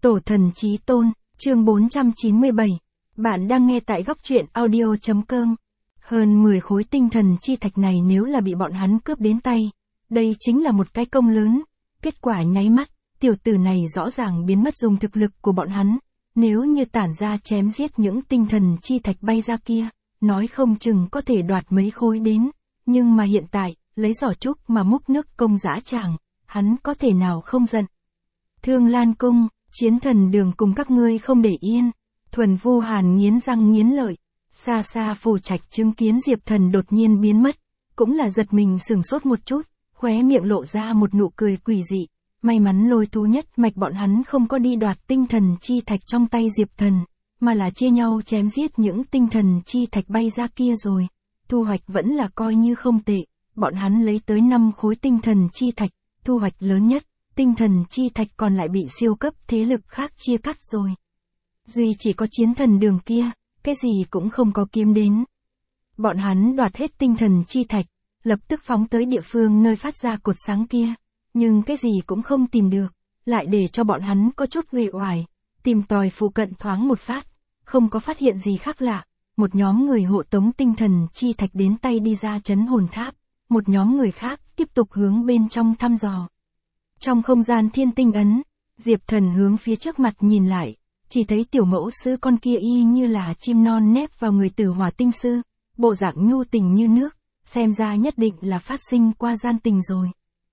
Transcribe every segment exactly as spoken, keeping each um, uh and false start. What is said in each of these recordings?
Tổ thần chí tôn, chương bốn trăm chín mươi bảy. Bạn đang nghe tại góc truyện audio chấm com. Hơn mười khối tinh thần chi thạch này nếu là bị bọn hắn cướp đến tay, đây chính là một cái công lớn. Kết quả nháy mắt, tiểu tử này rõ ràng biến mất dùng thực lực của bọn hắn. Nếu như tản ra chém giết những tinh thần chi thạch bay ra kia, nói không chừng có thể đoạt mấy khối đến. Nhưng mà hiện tại, lấy giỏ trúc mà múc nước công dã tràng, hắn có thể nào không giận. Thương Lan Cung, chiến thần đường cùng các ngươi không để yên. Thuần Vu Hàn nghiến răng nghiến lợi. Xa xa Phù Trạch chứng kiến Diệp Thần đột nhiên biến mất, cũng là giật mình sửng sốt một chút, khóe miệng lộ ra một nụ cười quỷ dị. May mắn Lôi Thú nhất mạch bọn hắn không có đi đoạt tinh thần chi thạch trong tay Diệp Thần, mà là chia nhau chém giết những tinh thần chi thạch bay ra kia rồi. Thu hoạch vẫn là coi như không tệ, bọn hắn lấy tới năm khối tinh thần chi thạch, thu hoạch lớn nhất, tinh thần chi thạch còn lại bị siêu cấp thế lực khác chia cắt rồi. Duy chỉ có chiến thần đường kia, cái gì cũng không có kiếm đến. Bọn hắn đoạt hết tinh thần chi thạch, lập tức phóng tới địa phương nơi phát ra cột sáng kia, nhưng cái gì cũng không tìm được, lại để cho bọn hắn có chút uể oải, tìm tòi phụ cận thoáng một phát, không có phát hiện gì khác lạ. Một nhóm người hộ tống tinh thần chi thạch đến tay đi ra trấn hồn tháp, một nhóm người khác tiếp tục hướng bên trong thăm dò. Trong không gian thiên tinh ấn, Diệp Thần hướng phía trước mặt nhìn lại, chỉ thấy tiểu mẫu sư con kia y như là chim non nép vào người Tử Hỏa tinh sư, bộ dạng nhu tình như nước, xem ra nhất định là phát sinh qua gian tình rồi.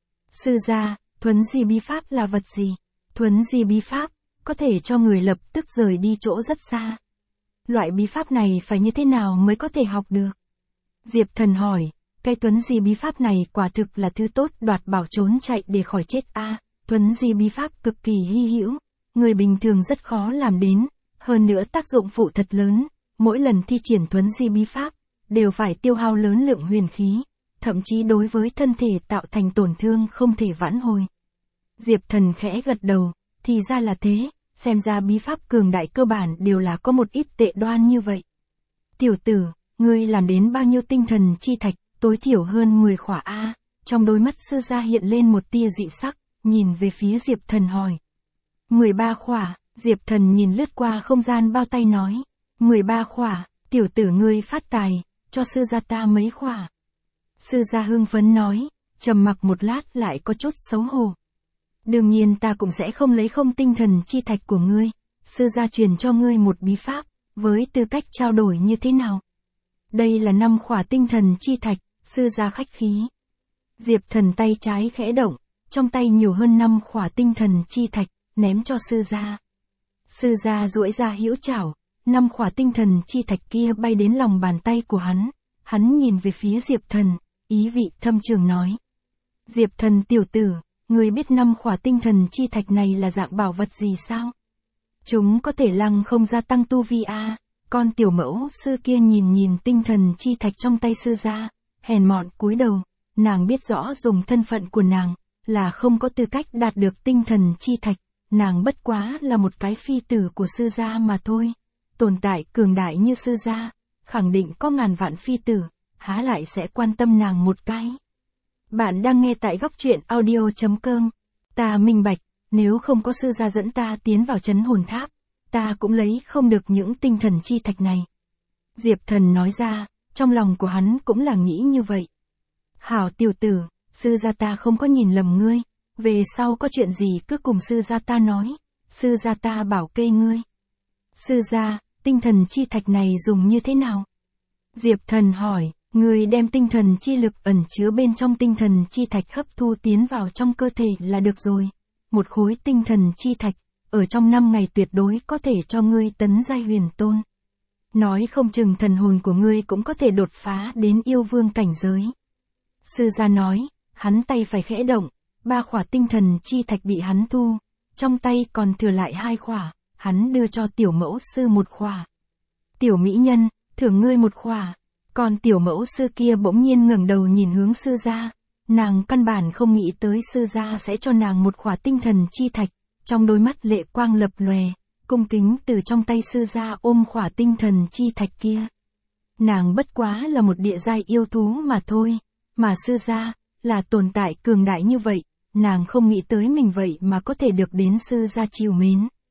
Sư gia, thuấn di bí pháp là vật gì? Thuấn di bí pháp, có thể cho người lập tức rời đi chỗ rất xa. Loại bí pháp này phải như thế nào mới có thể học được? Diệp Thần hỏi, cái thuấn di bí pháp này quả thực là thứ tốt đoạt bảo trốn chạy để khỏi chết a. À, thuấn di bí pháp cực kỳ hy hữu, người bình thường rất khó làm đến, hơn nữa tác dụng phụ thật lớn, mỗi lần thi triển thuấn di bí pháp, đều phải tiêu hao lớn lượng huyền khí, thậm chí đối với thân thể tạo thành tổn thương không thể vãn hồi. Diệp Thần khẽ gật đầu, thì ra là thế, xem ra bí pháp cường đại cơ bản đều là có một ít tệ đoan như vậy. Tiểu tử, ngươi làm đến bao nhiêu tinh thần chi thạch, tối thiểu hơn mười khỏa a. Trong đôi mắt sư gia hiện lên một tia dị sắc, nhìn về phía Diệp Thần hỏi. mười ba khỏa, Diệp Thần nhìn lướt qua không gian bao tay nói. mười ba khỏa, tiểu tử ngươi phát tài, cho sư gia ta mấy khỏa. Sư gia hưng phấn nói, trầm mặc một lát lại có chút xấu hổ. Đương nhiên ta cũng sẽ không lấy không tinh thần chi thạch của ngươi, sư gia truyền cho ngươi một bí pháp, với tư cách trao đổi như thế nào? Đây là năm khỏa tinh thần chi thạch, sư gia khách khí. Diệp Thần tay trái khẽ động, trong tay nhiều hơn năm khỏa tinh thần chi thạch, ném cho sư gia. Sư gia duỗi ra hữu chảo, năm khỏa tinh thần chi thạch kia bay đến lòng bàn tay của hắn, hắn nhìn về phía Diệp Thần, ý vị thâm trường nói. Diệp Thần tiểu tử, ngươi biết năm khỏa tinh thần chi thạch này là dạng bảo vật gì sao? Chúng có thể lăng không gia tăng tu vi a. À. Con tiểu mẫu sư kia nhìn nhìn tinh thần chi thạch trong tay sư gia, hèn mọn cúi đầu, nàng biết rõ dùng thân phận của nàng, là không có tư cách đạt được tinh thần chi thạch, nàng bất quá là một cái phi tử của sư gia mà thôi. Tồn tại cường đại như sư gia, khẳng định có ngàn vạn phi tử, há lại sẽ quan tâm nàng một cái. Bạn đang nghe tại góc truyện audio chấm com. Ta minh bạch, nếu không có sư gia dẫn ta tiến vào trấn hồn tháp, ta cũng lấy không được những tinh thần chi thạch này. Diệp Thần nói ra, trong lòng của hắn cũng là nghĩ như vậy. Hảo tiểu tử, sư gia ta không có nhìn lầm ngươi, về sau có chuyện gì cứ cùng sư gia ta nói, sư gia ta bảo kê ngươi. Sư gia, tinh thần chi thạch này dùng như thế nào? Diệp Thần hỏi, ngươi đem tinh thần chi lực ẩn chứa bên trong tinh thần chi thạch hấp thu tiến vào trong cơ thể là được rồi. Một khối tinh thần chi thạch, ở trong năm ngày tuyệt đối có thể cho ngươi tấn giai huyền tôn. Nói không chừng thần hồn của ngươi cũng có thể đột phá đến yêu vương cảnh giới. Sư gia nói, hắn tay phải khẽ động, ba khỏa tinh thần chi thạch bị hắn thu, trong tay còn thừa lại hai khỏa, hắn đưa cho tiểu mẫu sư một khỏa. Tiểu mỹ nhân, thưởng ngươi một khỏa. Còn tiểu mẫu sư kia bỗng nhiên ngẩng đầu nhìn hướng sư gia, nàng căn bản không nghĩ tới sư gia sẽ cho nàng một khỏa tinh thần chi thạch, trong đôi mắt lệ quang lập lòe, cung kính từ trong tay sư gia ôm khỏa tinh thần chi thạch kia. Nàng bất quá là một địa giai yêu thú mà thôi, mà sư gia là tồn tại cường đại như vậy, nàng không nghĩ tới mình vậy mà có thể được đến sư gia chiều mến.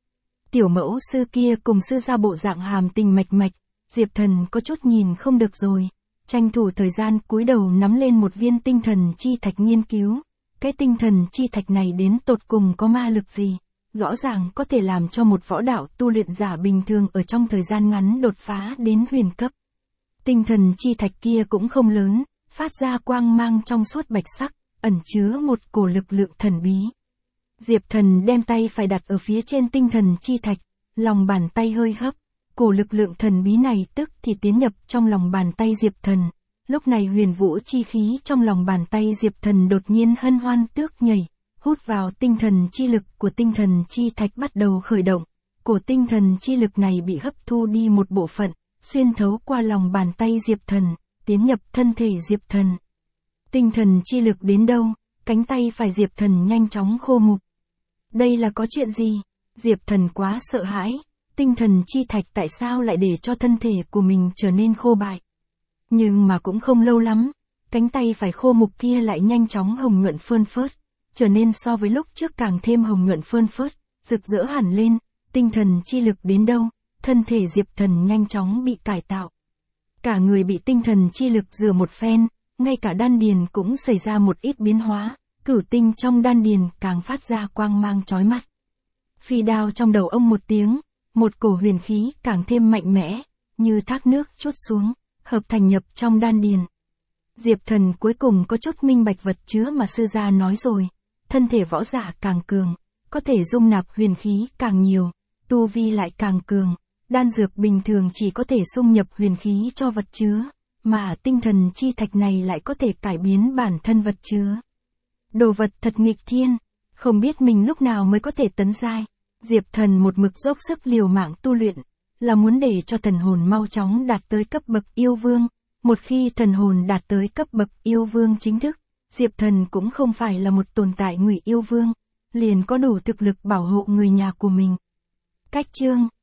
Tiểu mẫu sư kia cùng sư gia bộ dạng hàm tình mạch mạch, Diệp Thần có chút nhìn không được rồi, tranh thủ thời gian cúi đầu nắm lên một viên tinh thần chi thạch nghiên cứu, cái tinh thần chi thạch này đến tột cùng có ma lực gì, rõ ràng có thể làm cho một võ đạo tu luyện giả bình thường ở trong thời gian ngắn đột phá đến huyền cấp. Tinh thần chi thạch kia cũng không lớn, phát ra quang mang trong suốt bạch sắc, ẩn chứa một cổ lực lượng thần bí. Diệp Thần đem tay phải đặt ở phía trên tinh thần chi thạch, lòng bàn tay hơi hấp, cổ lực lượng thần bí này tức thì tiến nhập trong lòng bàn tay Diệp Thần. Lúc này huyền vũ chi khí trong lòng bàn tay Diệp Thần đột nhiên hân hoan tước nhảy, hút vào tinh thần chi lực của tinh thần chi thạch bắt đầu khởi động. Cổ tinh thần chi lực này bị hấp thu đi một bộ phận, xuyên thấu qua lòng bàn tay Diệp Thần, tiến nhập thân thể Diệp Thần. Tinh thần chi lực đến đâu, cánh tay phải Diệp Thần nhanh chóng khô mục. Đây là có chuyện gì? Diệp Thần quá sợ hãi, tinh thần chi thạch tại sao lại để cho thân thể của mình trở nên khô bại. Nhưng mà cũng không lâu lắm, cánh tay phải khô mục kia lại nhanh chóng hồng nhuận phơn phớt, trở nên so với lúc trước càng thêm hồng nhuận phơn phớt, rực rỡ hẳn lên, tinh thần chi lực đến đâu, thân thể Diệp Thần nhanh chóng bị cải tạo. Cả người bị tinh thần chi lực rửa một phen, ngay cả đan điền cũng xảy ra một ít biến hóa, cửu tinh trong đan điền càng phát ra quang mang chói mắt. Phi đao trong đầu ông một tiếng, một cổ huyền khí càng thêm mạnh mẽ, như thác nước trút xuống, hợp thành nhập trong đan điền. Diệp Thần cuối cùng có chút minh bạch vật chứa mà sư gia nói rồi, thân thể võ giả càng cường, có thể dung nạp huyền khí càng nhiều, tu vi lại càng cường, đan dược bình thường chỉ có thể xung nhập huyền khí cho vật chứa, mà tinh thần chi thạch này lại có thể cải biến bản thân vật chứa. Đồ vật thật nghịch thiên, không biết mình lúc nào mới có thể tấn giai. Diệp Thần một mực dốc sức liều mạng tu luyện, là muốn để cho thần hồn mau chóng đạt tới cấp bậc yêu vương. Một khi thần hồn đạt tới cấp bậc yêu vương chính thức, Diệp Thần cũng không phải là một tồn tại ngụy yêu vương, liền có đủ thực lực bảo hộ người nhà của mình. Cách chương